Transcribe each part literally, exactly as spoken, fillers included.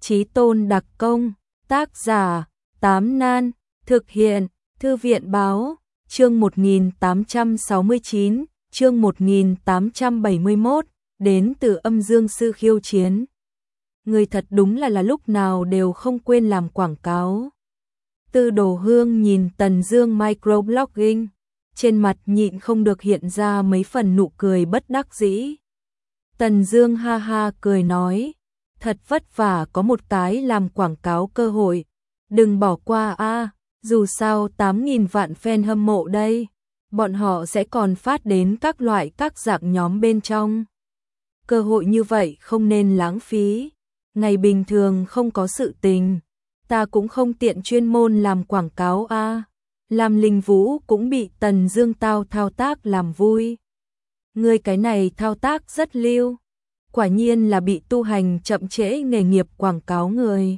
Chí Tôn đặc công, tác giả, Tám Nan, thực hiện, Thư viện báo, chương một nghìn tám trăm sáu mươi chín, chương một nghìn tám trăm bảy mươi mốt, đến từ âm dương sư khiêu chiến. Người thật đúng là là lúc nào đều không quên làm quảng cáo. Tư Đồ Hương nhìn Tần Dương microblogging, trên mặt nhịn không được hiện ra mấy phần nụ cười bất đắc dĩ. Tần Dương ha ha cười nói, thật vất vả có một cái làm quảng cáo cơ hội, đừng bỏ qua a, dù sao tám nghìn vạn fan hâm mộ đây, bọn họ sẽ còn phát đến các loại các dạng nhóm bên trong. Cơ hội như vậy không nên lãng phí, ngày bình thường không có sự tình, ta cũng không tiện chuyên môn làm quảng cáo a. Lam Linh Vũ cũng bị Tần Dương tao thao tác làm vui. Ngươi cái này thao tác rất lưu, quả nhiên là bị tu hành chậm trễ nghề nghiệp quảng cáo người.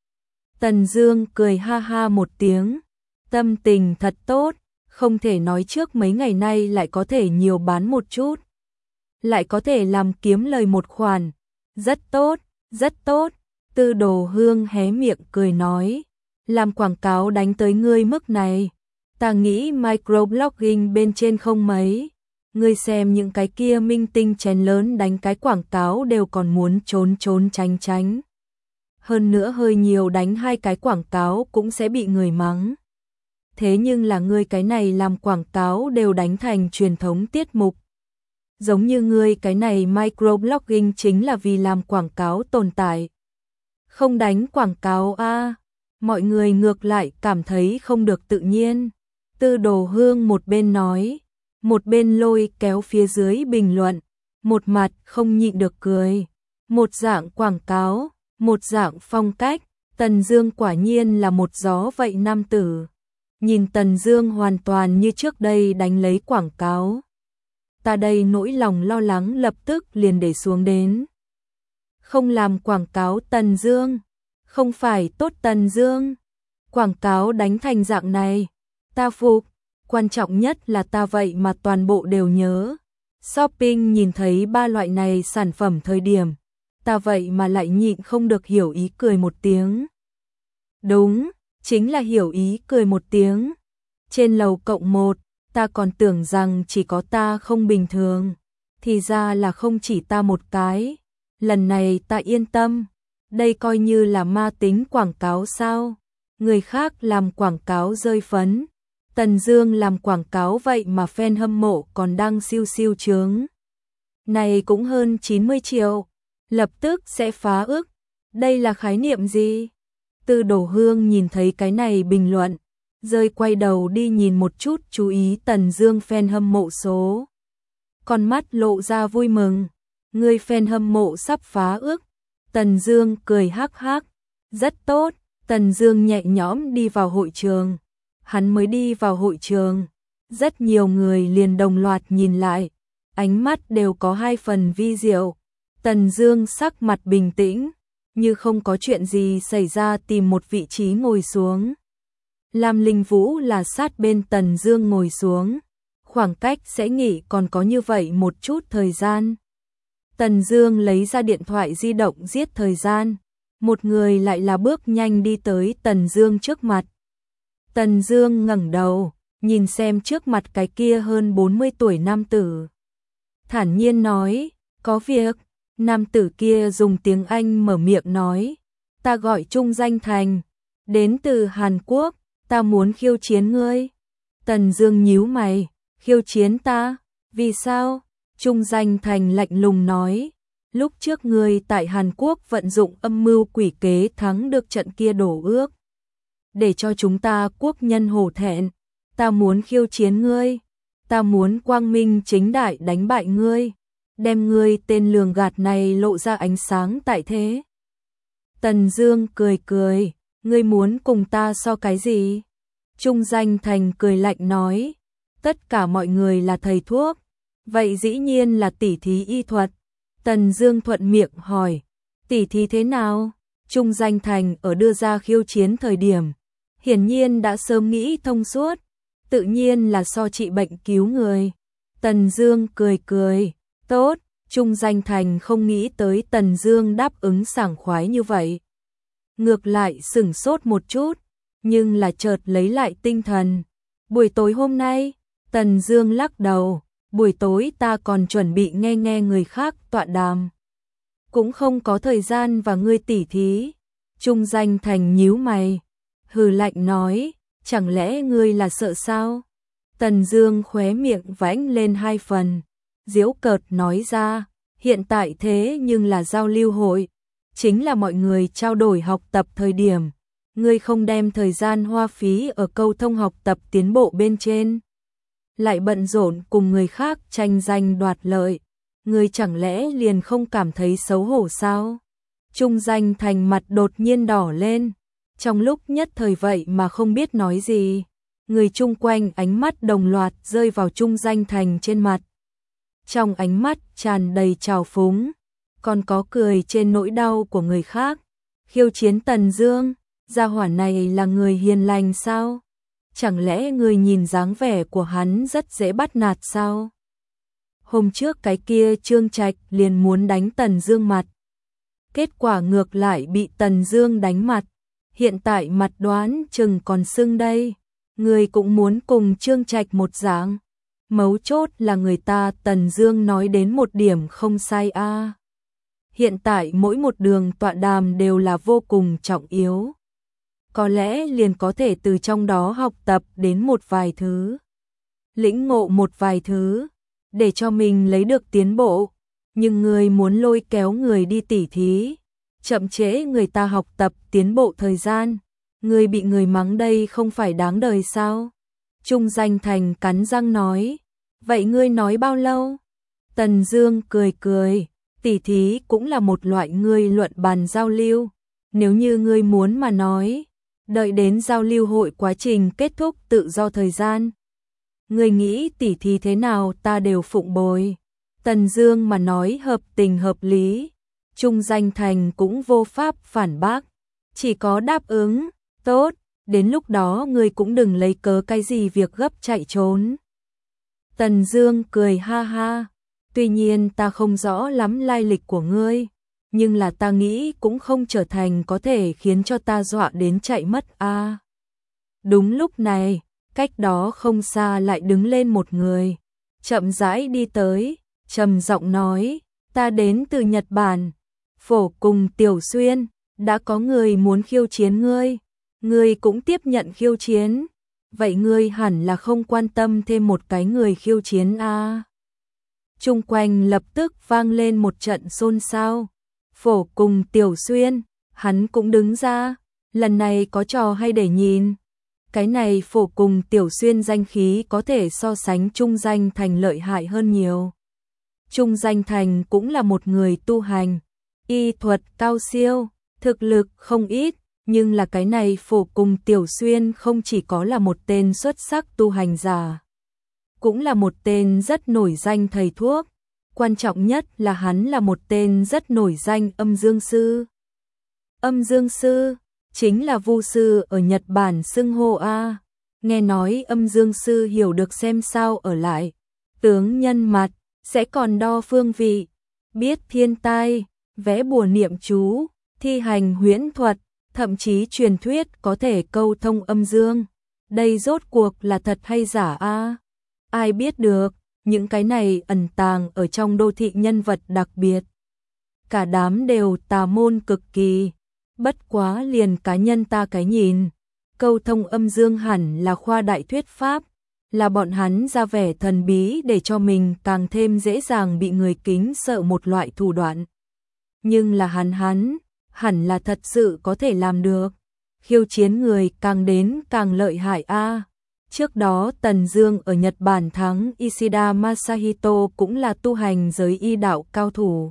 Tần Dương cười ha ha một tiếng, tâm tình thật tốt, không thể nói trước mấy ngày nay lại có thể nhiều bán một chút, lại có thể làm kiếm lời một khoản, rất tốt, rất tốt. Tư Đồ Hương hé miệng cười nói, làm quảng cáo đánh tới ngươi mức này, ta nghĩ microblogging bên trên không mấy. Ngươi xem những cái kia minh tinh chén lớn đánh cái quảng cáo đều còn muốn trốn trốn tránh tránh. Hơn nữa hơi nhiều đánh hai cái quảng cáo cũng sẽ bị người mắng. Thế nhưng là ngươi cái này làm quảng cáo đều đánh thành truyền thống tiết mục. Giống như ngươi cái này microblogging chính là vì làm quảng cáo tồn tại. Không đánh quảng cáo a, mọi người ngược lại cảm thấy không được tự nhiên. Tư Đồ Hương một bên nói, một bên lôi kéo phía dưới bình luận, một mặt không nhịn được cười. Một dạng quảng cáo, một dạng phong cách, Tần Dương quả nhiên là một gió vậy nam tử. Nhìn Tần Dương hoàn toàn như trước đây đánh lấy quảng cáo, ta đây nỗi lòng lo lắng lập tức liền để xuống đến. Không làm quảng cáo Tần Dương, không phải tốt Tần Dương, quảng cáo đánh thành dạng này, ta phục. Quan trọng nhất là ta vậy mà toàn bộ đều nhớ. Shopping nhìn thấy ba loại này sản phẩm thời điểm, ta vậy mà lại nhịn không được hiểu ý cười một tiếng. Đúng, chính là hiểu ý cười một tiếng. Trên lầu cộng một, ta còn tưởng rằng chỉ có ta không bình thường, thì ra là không chỉ ta một cái. Lần này ta yên tâm, đây coi như là ma tính quảng cáo sao? Người khác làm quảng cáo rơi phấn, Tần Dương làm quảng cáo vậy mà fan hâm mộ còn đang siêu siêu trướng. Này cũng hơn chín mươi triệu, lập tức sẽ phá ức. Đây là khái niệm gì? Tư Đồ Hương nhìn thấy cái này bình luận, rơi quay đầu đi nhìn một chút chú ý Tần Dương fan hâm mộ số. Con mắt lộ ra vui mừng, người fan hâm mộ sắp phá ức. Tần Dương cười hắc hắc, rất tốt. Tần Dương nhẹ nhõm đi vào hội trường. Hắn mới đi vào hội trường, rất nhiều người liền đồng loạt nhìn lại, ánh mắt đều có hai phần vi diệu. Tần Dương sắc mặt bình tĩnh, như không có chuyện gì xảy ra tìm một vị trí ngồi xuống. Lam Linh Vũ là sát bên Tần Dương ngồi xuống, khoảng cách sẽ nghỉ còn có như vậy một chút thời gian. Tần Dương lấy ra điện thoại di động giết thời gian, một người lại là bước nhanh đi tới Tần Dương trước mặt. Tần Dương ngẩng đầu, nhìn xem trước mặt cái kia hơn bốn mươi tuổi nam tử. Thản nhiên nói, có việc. Nam tử kia dùng tiếng Anh mở miệng nói, ta gọi Trung Danh Thành, đến từ Hàn Quốc, ta muốn khiêu chiến ngươi. Tần Dương nhíu mày, khiêu chiến ta? Vì sao? Trung Danh Thành lạnh lùng nói, lúc trước ngươi tại Hàn Quốc vận dụng âm mưu quỷ kế thắng được trận kia đổ ước. Để cho chúng ta quốc nhân hổ thẹn, ta muốn khiêu chiến ngươi, ta muốn quang minh chính đại đánh bại ngươi, đem ngươi tên lường gạt này lộ ra ánh sáng tại thế. Tần Dương cười cười, ngươi muốn cùng ta so cái gì? Trung Danh Thành cười lạnh nói, tất cả mọi người là thầy thuốc, vậy dĩ nhiên là tỉ thí y thuật. Tần Dương thuận miệng hỏi, tỉ thí thế nào? Trung Danh Thành ở đưa ra khiêu chiến thời điểm, hiển nhiên đã sớm nghĩ thông suốt, tự nhiên là so trị bệnh cứu người. Tần Dương cười cười, tốt. Trung Danh Thành không nghĩ tới Tần Dương đáp ứng sảng khoái như vậy, ngược lại sửng sốt một chút, nhưng là chợt lấy lại tinh thần. Buổi tối hôm nay, Tần Dương lắc đầu, buổi tối ta còn chuẩn bị nghe nghe người khác tọa đàm. Cũng không có thời gian và ngươi tỉ thí. Trung Danh Thành nhíu mày, hừ lạnh nói, chẳng lẽ ngươi là sợ sao? Tần Dương khóe miệng vãnh lên hai phần, giễu cợt nói ra, hiện tại thế nhưng là giao lưu hội, chính là mọi người trao đổi học tập thời điểm, ngươi không đem thời gian hoa phí ở câu thông học tập tiến bộ bên trên, lại bận rộn cùng người khác tranh giành đoạt lợi, ngươi chẳng lẽ liền không cảm thấy xấu hổ sao? Trung Danh Thành mặt đột nhiên đỏ lên, trong lúc nhất thời vậy mà không biết nói gì. Người chung quanh ánh mắt đồng loạt rơi vào Trung Danh Thành trên mặt. Trong ánh mắt tràn đầy trào phúng, còn có cười trên nỗi đau của người khác. Khiêu chiến Tần Dương, gia hỏa này là người hiền lành sao? Chẳng lẽ người nhìn dáng vẻ của hắn rất dễ bắt nạt sao? Hôm trước cái kia Trương Trạch liền muốn đánh Tần Dương mặt. Kết quả ngược lại bị Tần Dương đánh mặt. Hiện tại mặt đoán chừng còn sưng đây. Người cũng muốn cùng Trương Trạch một dạng. Mấu chốt là người ta Tần Dương nói đến một điểm không sai a. À. Hiện tại mỗi một đường tọa đàm đều là vô cùng trọng yếu. Có lẽ liền có thể từ trong đó học tập đến một vài thứ. Lĩnh ngộ một vài thứ, để cho mình lấy được tiến bộ. Nhưng người muốn lôi kéo người đi tỉ thí, chậm trễ người ta học tập tiến bộ thời gian. Người bị người mắng đây không phải đáng đời sao? Trung Danh Thành cắn răng nói. Vậy ngươi nói bao lâu? Tần Dương cười cười. Tỉ thí cũng là một loại ngươi luận bàn giao lưu. Nếu như ngươi muốn mà nói, đợi đến giao lưu hội quá trình kết thúc tự do thời gian. Ngươi nghĩ tỉ thí thế nào ta đều phụng bồi. Tần Dương mà nói hợp tình hợp lý. Trung Danh Thành cũng vô pháp phản bác. Chỉ có đáp ứng. Tốt, đến lúc đó ngươi cũng đừng lấy cớ cái gì việc gấp chạy trốn. Tần Dương cười ha ha, tuy nhiên ta không rõ lắm lai lịch của ngươi, nhưng là ta nghĩ cũng không trở thành có thể khiến cho ta dọa đến chạy mất a. À. Đúng lúc này, cách đó không xa lại đứng lên một người, chậm rãi đi tới, trầm giọng nói, ta đến từ Nhật Bản, Phổ cùng Tiểu Xuyên, đã có người muốn khiêu chiến ngươi. Ngươi cũng tiếp nhận khiêu chiến, vậy ngươi hẳn là không quan tâm thêm một cái người khiêu chiến a. À. Chung quanh lập tức vang lên một trận xôn xao. Phổ cùng Tiểu Xuyên, hắn cũng đứng ra, lần này có trò hay để nhìn. Cái này Phổ cùng Tiểu Xuyên danh khí có thể so sánh Trung Danh Thành lợi hại hơn nhiều. Trung Danh Thành cũng là một người tu hành, y thuật cao siêu, thực lực không ít. Nhưng là cái này Phổ cùng Tiểu Xuyên không chỉ có là một tên xuất sắc tu hành giả, cũng là một tên rất nổi danh thầy thuốc. Quan trọng nhất là hắn là một tên rất nổi danh âm dương sư. Âm dương sư chính là vu sư ở Nhật Bản xưng hô a. Nghe nói âm dương sư hiểu được xem sao ở lại, tướng nhân mặt, sẽ còn đo phương vị, biết thiên tai, vẽ bùa niệm chú, thi hành huyễn thuật. Thậm chí truyền thuyết có thể câu thông âm dương. Đây rốt cuộc là thật hay giả a? À? Ai biết được, những cái này ẩn tàng ở trong đô thị nhân vật đặc biệt. Cả đám đều tà môn cực kỳ. Bất quá liền cá nhân ta cái nhìn. Câu thông âm dương hẳn là khoa đại thuyết pháp. Là bọn hắn ra vẻ thần bí để cho mình càng thêm dễ dàng bị người kính sợ một loại thủ đoạn. Nhưng là hắn hắn... hẳn là thật sự có thể làm được. Khiêu chiến người càng đến càng lợi hại a. À. Trước đó Tần Dương ở Nhật Bản thắng Ishida Masahito cũng là tu hành giới y đạo cao thủ.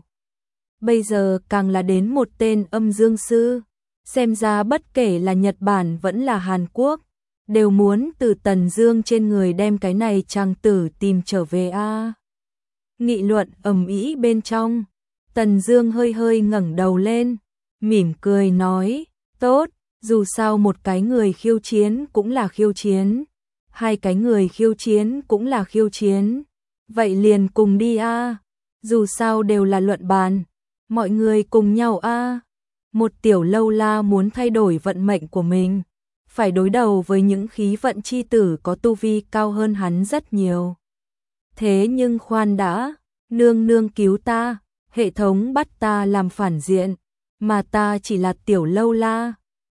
Bây giờ càng là đến một tên âm dương sư. Xem ra bất kể là Nhật Bản vẫn là Hàn Quốc, đều muốn từ Tần Dương trên người đem cái này chàng tử tìm trở về a. À. Nghị luận ầm ĩ bên trong, Tần Dương hơi hơi ngẩng đầu lên, mỉm cười nói, tốt, dù sao một cái người khiêu chiến cũng là khiêu chiến, hai cái người khiêu chiến cũng là khiêu chiến, vậy liền cùng đi a, dù sao đều là luận bàn, mọi người cùng nhau a. Một tiểu lâu la muốn thay đổi vận mệnh của mình, phải đối đầu với những khí vận chi tử có tu vi cao hơn hắn rất nhiều. Thế nhưng khoan đã, nương nương cứu ta, hệ thống bắt ta làm phản diện, mà ta chỉ là tiểu lâu la,